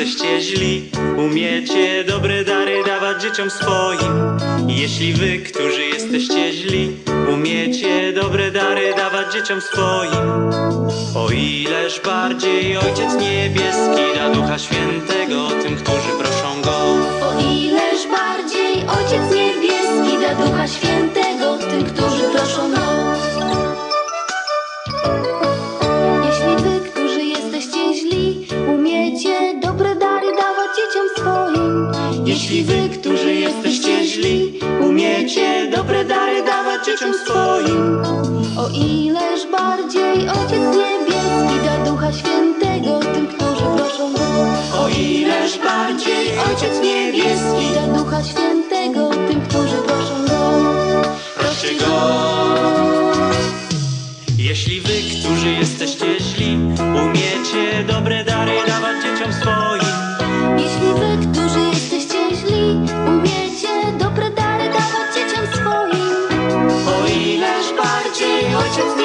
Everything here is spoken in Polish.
jesteście źli, umiecie dobre dary dawać dzieciom swoim. Jeśli wy, którzy jesteście źli, umiecie dobre dary dawać dzieciom swoim, o ileż bardziej Ojciec Niebieski da Ducha Świętego tym, którzy proszą Go. O ileż bardziej Ojciec Niebieski da Ducha Świętego tym, którzy proszą Go. Jeśli wy, którzy jesteście źli, umiecie dobre dary dawać dzieciom swoim. Jeśli wy, którzy jesteście źli, umiecie dobre dary dawać dzieciom swoim, O ileż bardziej Ojciec Niebieski da Ducha Świętego tym, którzy proszą Go. o ileż bardziej Ojciec Niebieski Da Ducha Świętego tym, którzy proszą Go. proście Go. Jeśli wy, którzy jesteście źli, umiecie dobre dary dawać dzieciom swoim. Jeśli wy, którzy jesteście źli, umiecie dobre dary dawać dzieciom swoim. O ileż bardziej Ojciec